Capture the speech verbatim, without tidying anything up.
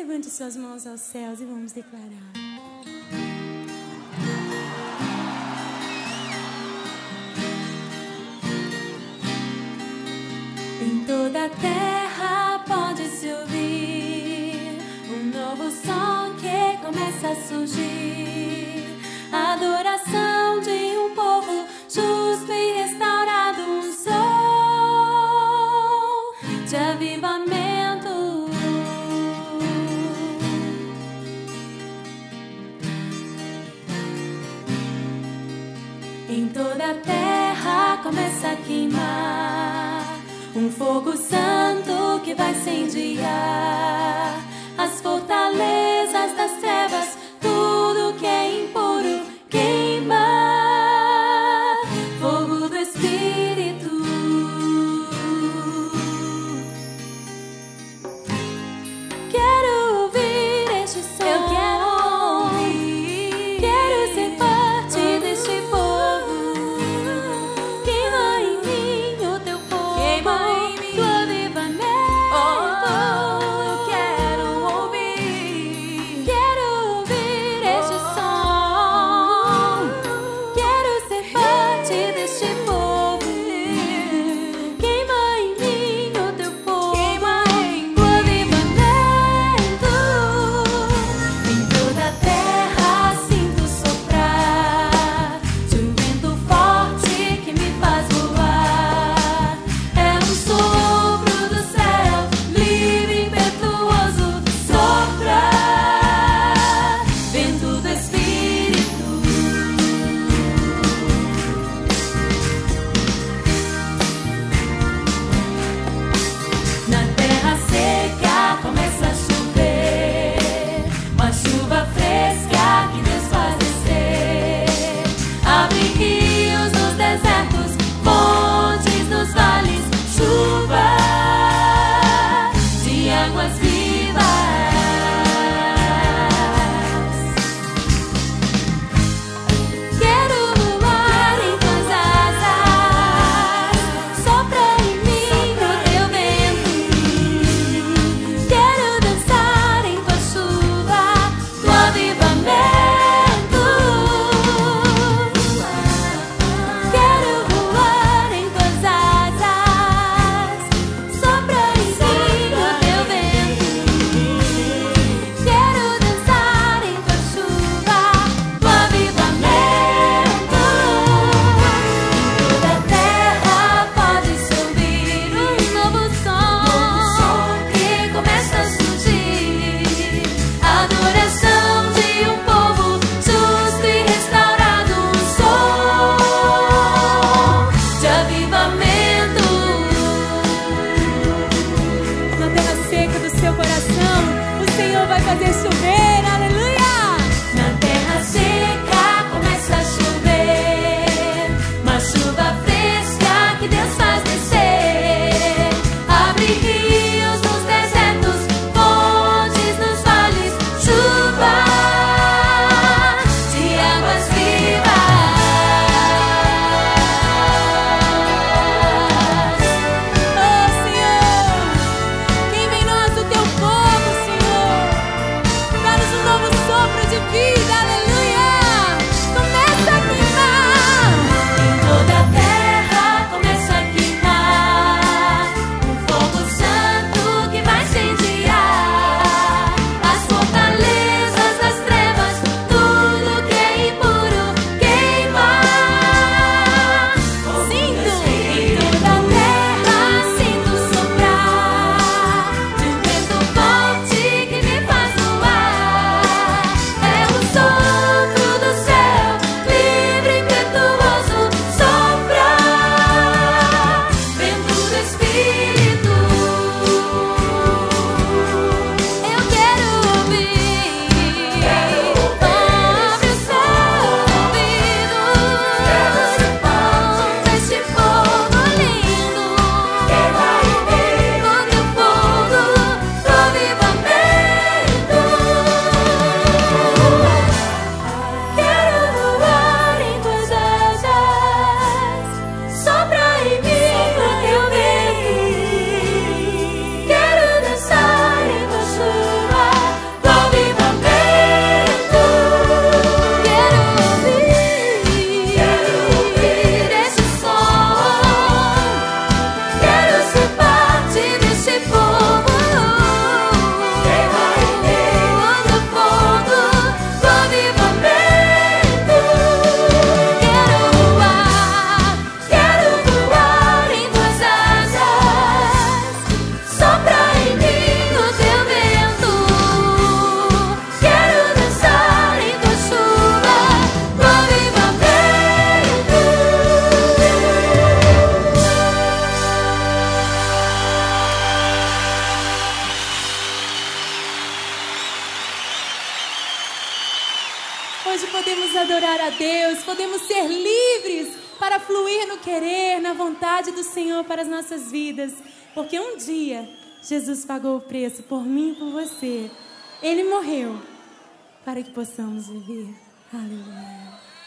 Levante suas mãos aos céus e vamos declarar. Em toda a terra pode-se ouvir um novo som que começa a surgir. A adoração de um povo justo e restaurado, um som de avivamento. Em toda a terra começa a queimar um fogo santo que vai incendiar as fortalezas das trevas, tudo que é impuro queima, fogo do Espírito. Quero ouvir este som, eu quero ouvir, quero ser parte deste povo. Queima em mim o teu fogo, queima em mim o avivamento. Oh, eu quero ouvir, quero ouvir este som. Quero ser parte deste povo. Queima em mim o teu fogo, queima em mim o avivamento. Em toda a terra sinto soprar de um vento forte que me faz voar. É um sopro do céu, livre e impetuoso, sopra, vento do Espírito. Na terra seca começa a chover, uma chuva fresca que Deus faz descer. Abre rios nos desertos, fontes nos vales, chuva de águas vivas. Quero voar em tuas asas, sopra em mim o teu vento. Quero dançar em tua chuva, do avivamento. Quero voar em tuas asas, sopra em mim o teu vento. Quero dançar em tua chuva, do avivamento. Em toda a terra pode-se ouvir um novo som que começa a surgir. A adoração de um povo justo e restaurado, um som de avivamento. Na terra seca do seu coração, o Senhor vai fazer chover, aleluia! Na terra seca começa a chover, uma chuva fresca que Deus faz descer. Abre rios nos desertos, fontes nos vales, chuva de águas vivas. Oh, Senhor, queima em nós o teu fogo, Senhor. Dá-nos um novo hoje podemos adorar a Deus, podemos ser livres para fluir no querer, na vontade do Senhor para as nossas vidas. Porque um dia Jesus pagou o preço por mim e por você. Ele morreu para que possamos viver. Aleluia.